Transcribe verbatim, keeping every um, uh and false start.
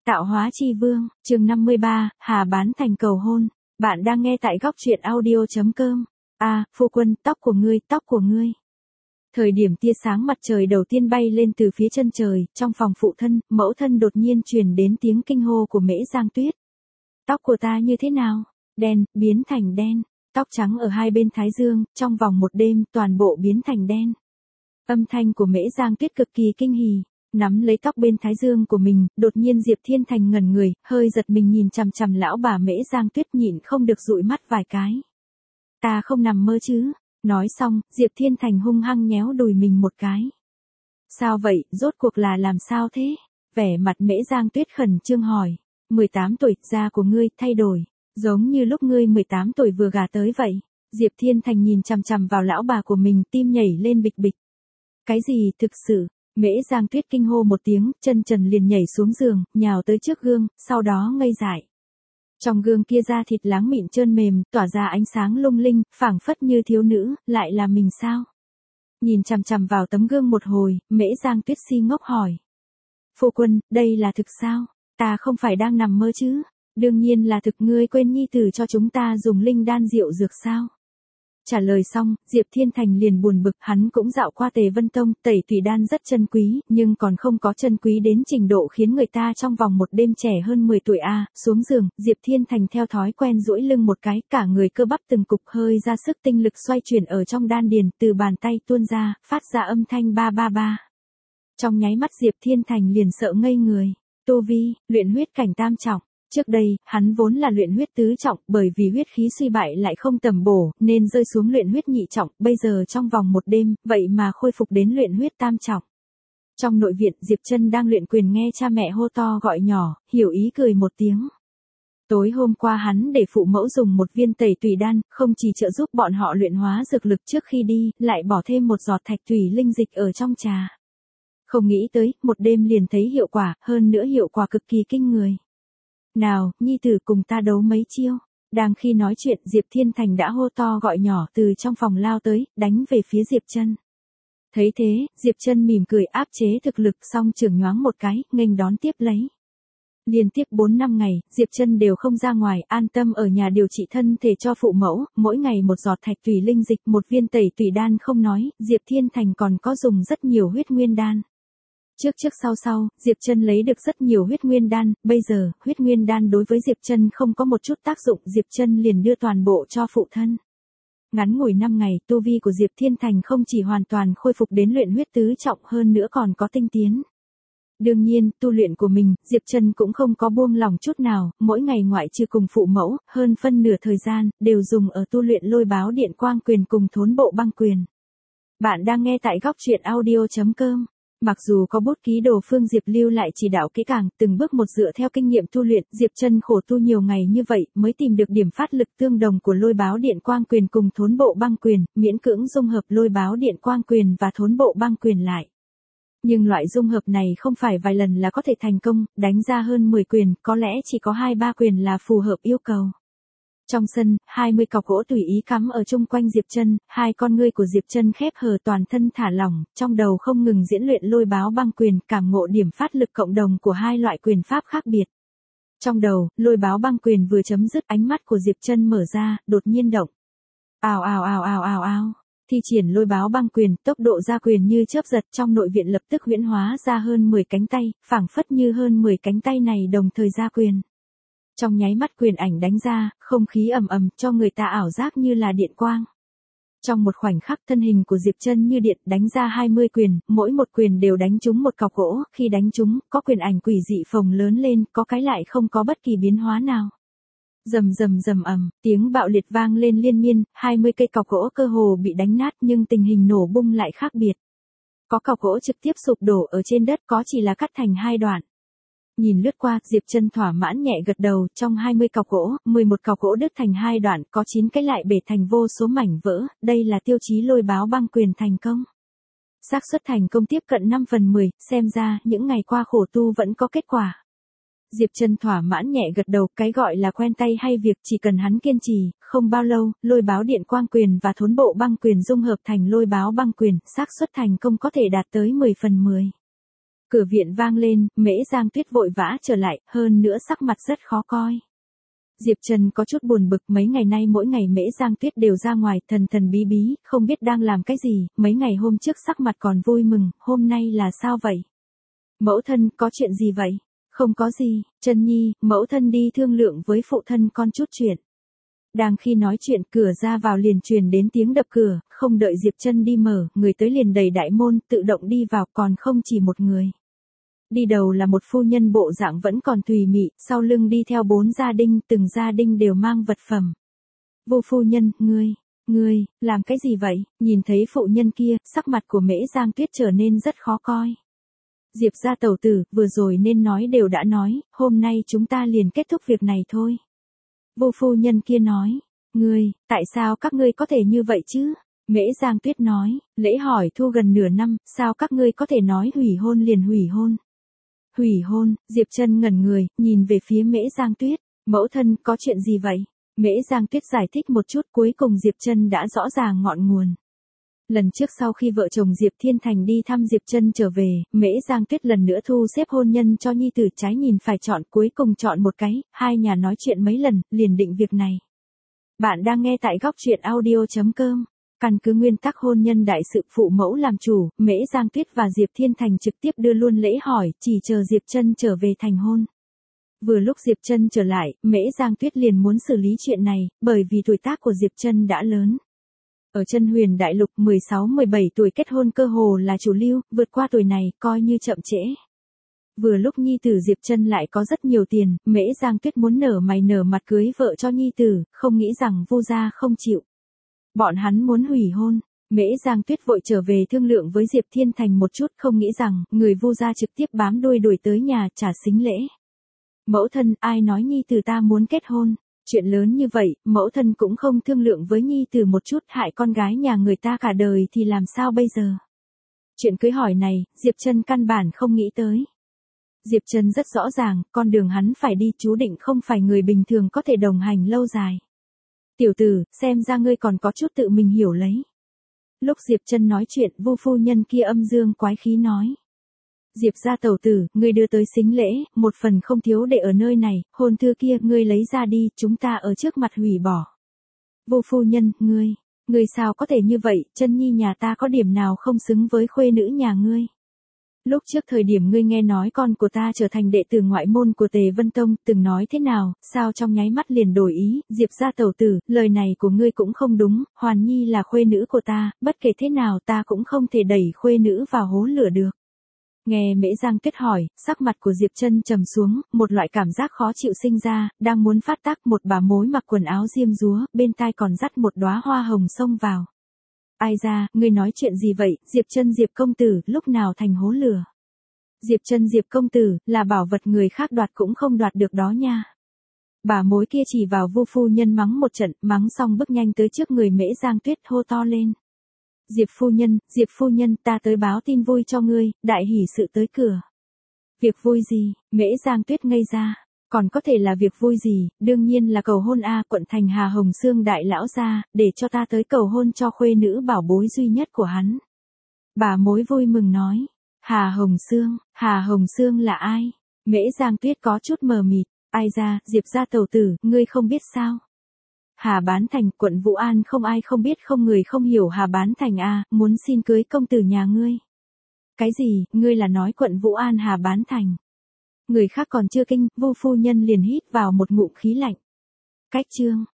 Tạo hóa chi vương, chương năm mươi ba, Hà bán thành cầu hôn. Bạn đang nghe tại góc truyện audio chấm com. À, phu quân, tóc của ngươi, tóc của ngươi. Thời điểm tia sáng mặt trời đầu tiên bay lên từ phía chân trời, trong phòng phụ thân, mẫu thân đột nhiên truyền đến tiếng kinh hô của Mễ Giang Tuyết. Tóc của ta như thế nào? Đen, biến thành đen. Tóc trắng ở hai bên thái dương, trong vòng một đêm, toàn bộ biến thành đen. Âm thanh của Mễ Giang Tuyết cực kỳ kinh hỉ. Nắm lấy tóc bên thái dương của mình, đột nhiên Diệp Thiên Thành ngẩn người, hơi giật mình nhìn chằm chằm lão bà Mễ Giang Tuyết, nhịn không được dụi mắt vài cái. Ta không nằm mơ chứ? Nói xong, Diệp Thiên Thành hung hăng nhéo đùi mình một cái. Sao vậy, rốt cuộc là làm sao thế? Vẻ mặt Mễ Giang Tuyết khẩn trương hỏi. mười tám tuổi, da của ngươi thay đổi, giống như lúc ngươi mười tám tuổi vừa gả tới vậy. Diệp Thiên Thành nhìn chằm chằm vào lão bà của mình, tim nhảy lên bịch bịch. Cái gì, thực sự? Mễ Giang Tuyết kinh hô một tiếng, chân trần liền nhảy xuống giường, nhào tới trước gương, sau đó ngây dại. Trong gương kia da thịt láng mịn trơn mềm, tỏa ra ánh sáng lung linh, phảng phất như thiếu nữ, lại là mình sao? Nhìn chằm chằm vào tấm gương một hồi, Mễ Giang Tuyết si ngốc hỏi. Phu quân, đây là thực sao? Ta không phải đang nằm mơ chứ? Đương nhiên là thực, ngươi quên nhi tử cho chúng ta dùng linh đan rượu dược sao? Trả lời xong, Diệp Thiên Thành liền buồn bực, hắn cũng dạo qua Tề Vân Tông, tẩy tùy đan rất chân quý, nhưng còn không có chân quý đến trình độ khiến người ta trong vòng một đêm trẻ hơn mười tuổi a. À, xuống giường, Diệp Thiên Thành theo thói quen duỗi lưng một cái, cả người cơ bắp từng cục hơi ra sức, tinh lực xoay chuyển ở trong đan điền, từ bàn tay tuôn ra, phát ra âm thanh ba ba ba. Trong nháy mắt Diệp Thiên Thành liền sợ ngây người. Tu vi, luyện huyết cảnh tam trọng. Trước đây, hắn vốn là luyện huyết tứ trọng, bởi vì huyết khí suy bại lại không tầm bổ, nên rơi xuống luyện huyết nhị trọng, bây giờ trong vòng một đêm, vậy mà khôi phục đến luyện huyết tam trọng. Trong nội viện, Diệp Trân đang luyện quyền nghe cha mẹ hô to gọi nhỏ, hiểu ý cười một tiếng. Tối hôm qua hắn để phụ mẫu dùng một viên tẩy tùy đan, không chỉ trợ giúp bọn họ luyện hóa dược lực trước khi đi, lại bỏ thêm một giọt thạch thủy linh dịch ở trong trà. Không nghĩ tới, một đêm liền thấy hiệu quả, hơn nữa hiệu quả cực kỳ kinh người. Nào, nhi tử cùng ta đấu mấy chiêu. Đang khi nói chuyện, Diệp Thiên Thành đã hô to gọi nhỏ từ trong phòng lao tới, đánh về phía Diệp Trân. Thấy thế, Diệp Trân mỉm cười áp chế thực lực, xong chưởng nhoáng một cái, nghênh đón tiếp lấy. Liên tiếp bốn năm ngày, Diệp Trân đều không ra ngoài, an tâm ở nhà điều trị thân thể cho phụ mẫu, mỗi ngày một giọt thạch tùy linh dịch, một viên tẩy tùy đan không nói, Diệp Thiên Thành còn có dùng rất nhiều huyết nguyên đan. Trước trước sau sau, Diệp Trân lấy được rất nhiều huyết nguyên đan, bây giờ, huyết nguyên đan đối với Diệp Trân không có một chút tác dụng, Diệp Trân liền đưa toàn bộ cho phụ thân. Ngắn ngủi năm ngày, tu vi của Diệp Thiên Thành không chỉ hoàn toàn khôi phục đến luyện huyết tứ trọng, hơn nữa còn có tinh tiến. Đương nhiên, tu luyện của mình, Diệp Trân cũng không có buông lỏng chút nào, mỗi ngày ngoại trừ cùng phụ mẫu, hơn phân nửa thời gian, đều dùng ở tu luyện lôi báo điện quang quyền cùng thốn bộ băng quyền. Bạn đang nghe tại góc truyện audio chấm com. Mặc dù có bút ký đồ Phương Diệp lưu lại chỉ đạo kỹ càng, từng bước một dựa theo kinh nghiệm tu luyện, Diệp Trân khổ tu nhiều ngày như vậy, mới tìm được điểm phát lực tương đồng của lôi báo điện quang quyền cùng thốn bộ băng quyền, miễn cưỡng dung hợp lôi báo điện quang quyền và thốn bộ băng quyền lại. Nhưng loại dung hợp này không phải vài lần là có thể thành công, đánh ra hơn mười quyền, có lẽ chỉ có hai ba quyền là phù hợp yêu cầu. Trong sân, hai mươi cọc gỗ tùy ý cắm ở chung quanh Diệp Trân, hai con ngươi của Diệp Trân khép hờ, toàn thân thả lỏng, trong đầu không ngừng diễn luyện lôi báo băng quyền, cảm ngộ điểm phát lực cộng đồng của hai loại quyền pháp khác biệt. Trong đầu, lôi báo băng quyền vừa chấm dứt, ánh mắt của Diệp Trân mở ra, đột nhiên động. Ào ào ào ào ào ào. Thi triển lôi báo băng quyền, tốc độ ra quyền như chớp giật, trong nội viện lập tức huyễn hóa ra hơn mười cánh tay, phảng phất như hơn mười cánh tay này đồng thời ra quyền. Trong nháy mắt quyền ảnh đánh ra, không khí ầm ầm, cho người ta ảo giác như là điện quang. Trong một khoảnh khắc, thân hình của Diệp Trân như điện đánh ra hai mươi quyền, mỗi một quyền đều đánh trúng một cọc gỗ, khi đánh trúng, có quyền ảnh quỷ dị phồng lớn lên, có cái lại không có bất kỳ biến hóa nào. Rầm rầm rầm ầm, tiếng bạo liệt vang lên liên miên, hai mươi cây cọc gỗ cơ hồ bị đánh nát, nhưng tình hình nổ bung lại khác biệt. Có cọc gỗ trực tiếp sụp đổ ở trên đất, có chỉ là cắt thành hai đoạn. Nhìn lướt qua, Diệp Trân thỏa mãn nhẹ gật đầu, trong hai mươi cọc gỗ, mười một cọc gỗ đứt thành hai đoạn, có chín cái lại bể thành vô số mảnh vỡ, đây là tiêu chí lôi báo băng quyền thành công. Xác suất thành công tiếp cận năm phần mười, xem ra, những ngày qua khổ tu vẫn có kết quả. Diệp Trân thỏa mãn nhẹ gật đầu, cái gọi là quen tay hay việc, chỉ cần hắn kiên trì, không bao lâu, lôi báo điện quang quyền và thốn bộ băng quyền dung hợp thành lôi báo băng quyền, xác suất thành công có thể đạt tới mười phần mười. Cửa viện vang lên, Mễ Giang Tuyết vội vã trở lại, hơn nữa sắc mặt rất khó coi. Diệp Trần có chút buồn bực, mấy ngày nay mỗi ngày Mễ Giang Tuyết đều ra ngoài thần thần bí bí, không biết đang làm cái gì, mấy ngày hôm trước sắc mặt còn vui mừng, hôm nay là sao vậy? Mẫu thân, có chuyện gì vậy? Không có gì, Trân Nhi, mẫu thân đi thương lượng với phụ thân con chút chuyện. Đang khi nói chuyện, cửa ra vào liền truyền đến tiếng đập cửa, không đợi Diệp Trân đi mở, người tới liền đẩy đại môn, tự động đi vào, còn không chỉ một người. Đi đầu là một phu nhân bộ dạng vẫn còn tùy mị, sau lưng đi theo bốn gia đình, từng gia đình đều mang vật phẩm. Vô phu nhân, ngươi, ngươi, làm cái gì vậy? Nhìn thấy phụ nhân kia, sắc mặt của Mễ Giang Tuyết trở nên rất khó coi. Diệp gia tẩu tử, vừa rồi nên nói đều đã nói, hôm nay chúng ta liền kết thúc việc này thôi. Vô phu nhân kia nói, ngươi, tại sao các ngươi có thể như vậy chứ? Mễ Giang Tuyết nói, lễ hỏi thu gần nửa năm, sao các ngươi có thể nói hủy hôn liền hủy hôn? Hủy hôn, Diệp Trân ngẩn người, nhìn về phía Mễ Giang Tuyết, mẫu thân, có chuyện gì vậy? Mễ Giang Tuyết giải thích một chút, cuối cùng Diệp Trân đã rõ ràng ngọn nguồn. Lần trước sau khi vợ chồng Diệp Thiên Thành đi thăm Diệp Trân trở về, Mễ Giang Tuyết lần nữa thu xếp hôn nhân cho nhi tử, trái nhìn phải chọn, cuối cùng chọn một cái, hai nhà nói chuyện mấy lần, liền định việc này. Bạn đang nghe tại góc truyện audio chấm com. Căn cứ nguyên tắc hôn nhân đại sự phụ mẫu làm chủ, Mễ Giang Tuyết và Diệp Thiên Thành trực tiếp đưa luôn lễ hỏi, chỉ chờ Diệp Trân trở về thành hôn. Vừa lúc Diệp Trân trở lại, Mễ Giang Tuyết liền muốn xử lý chuyện này, bởi vì tuổi tác của Diệp Trân đã lớn. Ở Chân Huyền Đại Lục mười sáu mười bảy tuổi kết hôn cơ hồ là chủ lưu, vượt qua tuổi này coi như chậm trễ. Vừa lúc nhi tử Diệp Trân lại có rất nhiều tiền, Mễ Giang Tuyết muốn nở mày nở mặt cưới vợ cho nhi tử, không nghĩ rằng Vu gia không chịu. Bọn hắn muốn hủy hôn. Mễ Giang Tuyết vội trở về thương lượng với Diệp Thiên Thành một chút, không nghĩ rằng người Vu gia trực tiếp bám đuôi đuổi tới nhà trả sính lễ. Mẫu thân, ai nói nhi tử ta muốn kết hôn? Chuyện lớn như vậy, mẫu thân cũng không thương lượng với nhi tử một chút, hại con gái nhà người ta cả đời thì làm sao bây giờ? Chuyện cưới hỏi này, Diệp Trân căn bản không nghĩ tới. Diệp Trân rất rõ ràng, con đường hắn phải đi chú định không phải người bình thường có thể đồng hành lâu dài. Tiểu tử, xem ra ngươi còn có chút tự mình hiểu lấy. Lúc Diệp Trân nói chuyện, Vu phu nhân kia âm dương quái khí nói. Diệp gia tẩu tử, ngươi đưa tới sính lễ, một phần không thiếu để ở nơi này, hôn thư kia ngươi lấy ra đi, chúng ta ở trước mặt hủy bỏ. Vu phu nhân, ngươi, ngươi sao có thể như vậy, Trân Nhi nhà ta có điểm nào không xứng với khuê nữ nhà ngươi? Lúc trước thời điểm ngươi nghe nói con của ta trở thành đệ tử ngoại môn của Tề Vân Tông, từng nói thế nào, sao trong nháy mắt liền đổi ý, Diệp gia tẩu tử, lời này của ngươi cũng không đúng, Hoàn Nhi là khuê nữ của ta, bất kể thế nào ta cũng không thể đẩy khuê nữ vào hố lửa được. Nghe Mễ Giang Tuyết hỏi, sắc mặt của Diệp Trân trầm xuống, một loại cảm giác khó chịu sinh ra, đang muốn phát tác, một bà mối mặc quần áo diêm dúa, bên tai còn dắt một đóa hoa hồng xông vào. Ai ra, ngươi nói chuyện gì vậy, Diệp Trân Diệp công tử, lúc nào thành hố lửa? Diệp Trân Diệp công tử, là bảo vật người khác đoạt cũng không đoạt được đó nha. Bà mối kia chỉ vào Vu phu nhân mắng một trận, mắng xong bước nhanh tới trước người Mễ Giang Tuyết hô to lên. Diệp phu nhân, Diệp phu nhân, ta tới báo tin vui cho ngươi, đại hỷ sự tới cửa. Việc vui gì? Mễ Giang Tuyết ngây ra. Còn có thể là việc vui gì, đương nhiên là cầu hôn a, quận thành Hà Hồng Sương đại lão gia, để cho ta tới cầu hôn cho khuê nữ bảo bối duy nhất của hắn. Bà mối vui mừng nói. Hà Hồng Sương, Hà Hồng Sương là ai? Mễ Giang Tuyết có chút mờ mịt. Ai ra, Diệp gia tẩu tử, ngươi không biết sao? Hà Bán Thành, quận Vũ An, không ai không biết, không người không hiểu Hà Bán Thành a, muốn xin cưới công tử nhà ngươi. Cái gì, ngươi là nói quận Vũ An Hà Bán Thành? Người khác còn chưa kinh, Vu phu nhân liền hít vào một ngụm khí lạnh. Cách chương,